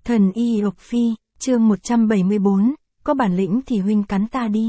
Thần y Lộc Phi, chương 174, có bản lĩnh thì huynh cắn ta đi.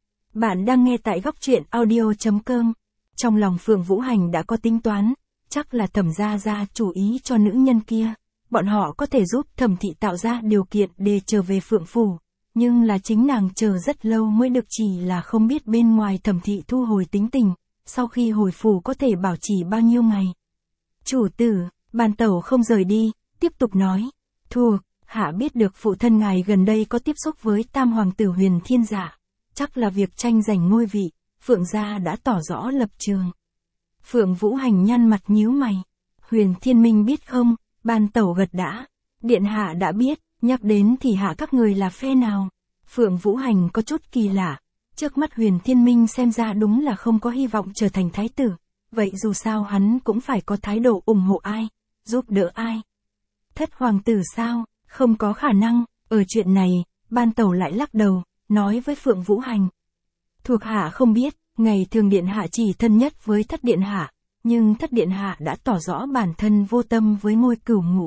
Bạn đang nghe tại góc truyện audio.com. Trong lòng Phượng Vũ Hành đã có tính toán, chắc là Thẩm gia gia chủ ý cho nữ nhân kia. Bọn họ có thể giúp Thẩm thị tạo ra điều kiện để trở về Phượng phủ, nhưng là chính nàng chờ rất lâu mới được, chỉ là không biết bên ngoài Thẩm thị thu hồi tính tình, sau khi hồi phủ có thể bảo trì bao nhiêu ngày. Chủ tử, Ban Tẩu không rời đi, tiếp tục nói. Thuộc hạ biết được phụ thân ngài gần đây có tiếp xúc với tam hoàng tử Huyền Thiên Dạ, chắc là việc tranh giành ngôi vị, Phượng gia đã tỏ rõ lập trường. Phượng Vũ Hành nhăn mặt nhíu mày. Huyền Thiên Minh biết không? Ban Tẩu gật đã. Điện hạ đã biết, nhắc đến thì hạ các người là phe nào? Phượng Vũ Hành có chút kỳ lạ. Trước mắt Huyền Thiên Minh xem ra đúng là không có hy vọng trở thành thái tử. Vậy dù sao hắn cũng phải có thái độ ủng hộ ai, giúp đỡ ai. Thất hoàng tử sao? Không có khả năng. Ở chuyện này, Ban Tẩu lại lắc đầu, nói với Phượng Vũ Hành. Thuộc hạ không biết, ngày thường điện hạ chỉ thân nhất với thất điện hạ, nhưng thất điện hạ đã tỏ rõ bản thân vô tâm với ngôi cửu ngũ.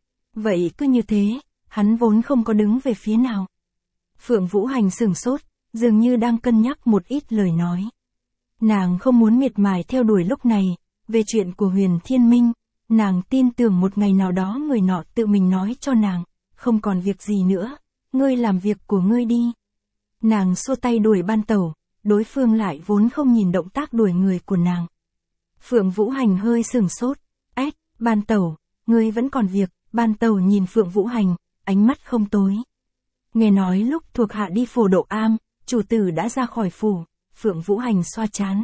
Vậy cứ như thế, hắn vốn không có đứng về phía nào. Phượng Vũ Hành sửng sốt, dường như đang cân nhắc một ít lời nói. Nàng không muốn miệt mài theo đuổi lúc này, về chuyện của Huyền Thiên Minh, nàng tin tưởng một ngày nào đó người nọ tự mình nói cho nàng, không còn việc gì nữa, ngươi làm việc của ngươi đi. Nàng xua tay đuổi Ban Tẩu, đối phương lại vốn không nhìn động tác đuổi người của nàng. Phượng Vũ Hành hơi sửng sốt, Ban Tẩu, ngươi vẫn còn việc. Ban Tẩu nhìn Phượng Vũ Hành, ánh mắt không tối. Nghe nói lúc thuộc hạ đi Phổ Độ Am, chủ tử đã ra khỏi phủ. Phượng Vũ Hành xoa trán.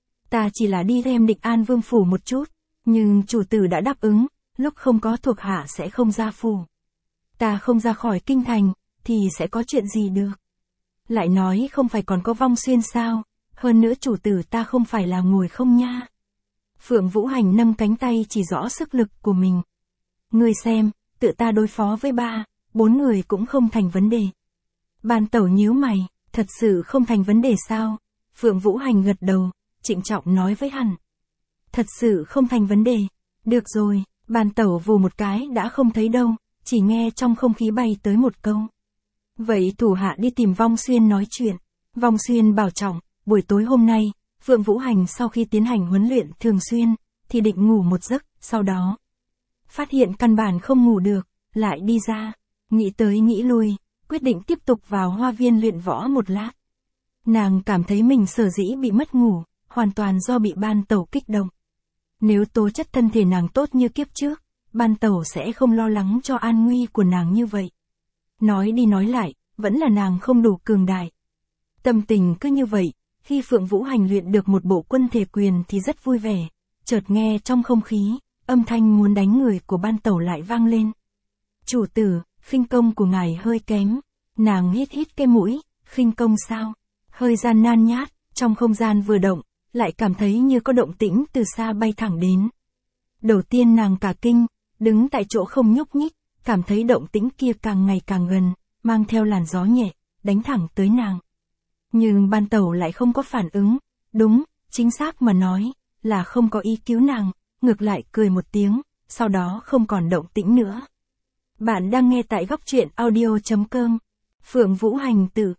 Ta chỉ là đi thêm Định An Vương phủ một chút, nhưng chủ tử đã đáp ứng, lúc không có thuộc hạ sẽ không ra phủ. Ta không ra khỏi kinh thành, thì sẽ có chuyện gì được. Lại nói không phải còn có Vong Xuyên sao, hơn nữa chủ tử ta không phải là ngồi không nha. Phượng Vũ Hành nâng cánh tay chỉ rõ sức lực của mình. Ngươi xem, tự ta đối phó với 4 người cũng không thành vấn đề. Ban Tẩu nhíu mày, thật sự không thành vấn đề sao? Phượng Vũ Hành gật đầu, trịnh trọng nói với hắn. Thật sự không thành vấn đề. Được rồi, Ban Tẩu vù một cái đã không thấy đâu, chỉ nghe trong không khí bay tới một câu. Vậy thủ hạ đi tìm Vong Xuyên nói chuyện. Vong Xuyên bảo trọng, buổi tối hôm nay, Phượng Vũ Hành sau khi tiến hành huấn luyện thường xuyên, thì định ngủ một giấc, sau đó phát hiện căn bản không ngủ được, lại đi ra, nghĩ tới nghĩ lui, quyết định tiếp tục vào hoa viên luyện võ một lát. Nàng cảm thấy mình sở dĩ bị mất ngủ, hoàn toàn do bị Ban Tẩu kích động. Nếu tố chất thân thể nàng tốt như kiếp trước, Ban Tẩu sẽ không lo lắng cho an nguy của nàng như vậy. Nói đi nói lại, vẫn là nàng không đủ cường đại. Tâm tình cứ như vậy, khi Phượng Vũ Hành luyện được một bộ quân thể quyền thì rất vui vẻ, chợt nghe trong không khí, âm thanh muốn đánh người của Ban Tẩu lại vang lên. Chủ tử, khinh công của ngài hơi kém. Nàng hít cái mũi, khinh công sao? Hơi gian nan nhát, trong không gian vừa động, lại cảm thấy như có động tĩnh từ xa bay thẳng đến. Đầu tiên nàng cả kinh, đứng tại chỗ không nhúc nhích, cảm thấy động tĩnh kia càng ngày càng gần, mang theo làn gió nhẹ, đánh thẳng tới nàng. Nhưng Ban Tẩu lại không có phản ứng, đúng, chính xác mà nói, là không có ý cứu nàng, ngược lại cười một tiếng, sau đó không còn động tĩnh nữa. Bạn đang nghe tại góc truyện audio.com. Phượng Vũ Hành tự,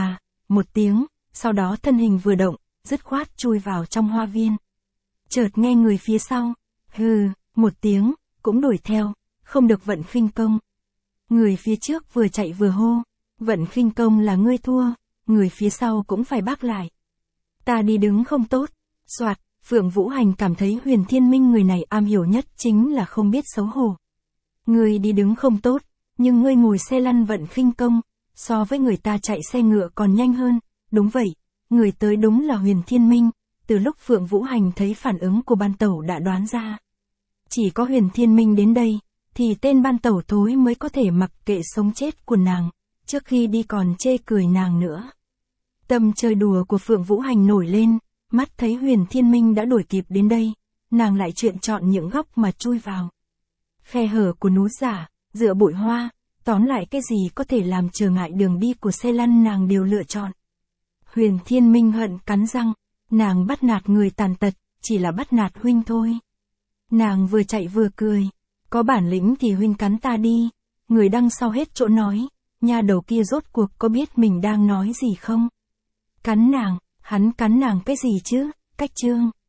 một tiếng, sau đó thân hình vừa động, dứt khoát chui vào trong hoa viên. Chợt nghe người phía sau, một tiếng, cũng đuổi theo, không được vận khinh công. Người phía trước vừa chạy vừa hô, vận khinh công là ngươi thua, người phía sau cũng phải bác lại. Ta đi đứng không tốt, soạt, Phượng Vũ Hành cảm thấy Huyền Thiên Minh người này am hiểu nhất chính là không biết xấu hổ. Ngươi đi đứng không tốt, nhưng ngươi ngồi xe lăn vận khinh công, so với người ta chạy xe ngựa còn nhanh hơn. Đúng vậy, người tới đúng là Huyền Thiên Minh. Từ lúc Phượng Vũ Hành thấy phản ứng của Ban Tẩu đã đoán ra. Chỉ có Huyền Thiên Minh đến đây, thì tên Ban Tẩu thối mới có thể mặc kệ sống chết của nàng, trước khi đi còn chê cười nàng nữa. Tâm chơi đùa của Phượng Vũ Hành nổi lên, mắt thấy Huyền Thiên Minh đã đuổi kịp đến đây, nàng lại chọn những góc mà chui vào. Khe hở của núi giả, giữa bụi hoa, tóm lại cái gì có thể làm trở ngại đường đi của xe lăn nàng đều lựa chọn. Huyền Thiên Minh hận cắn răng, nàng bắt nạt người tàn tật, chỉ là bắt nạt huynh thôi. Nàng vừa chạy vừa cười, có bản lĩnh thì huynh cắn ta đi. Người đăng sau hết chỗ nói, nha đầu kia rốt cuộc có biết mình đang nói gì không? Cắn nàng, hắn cắn nàng cái gì chứ, Cách Trương.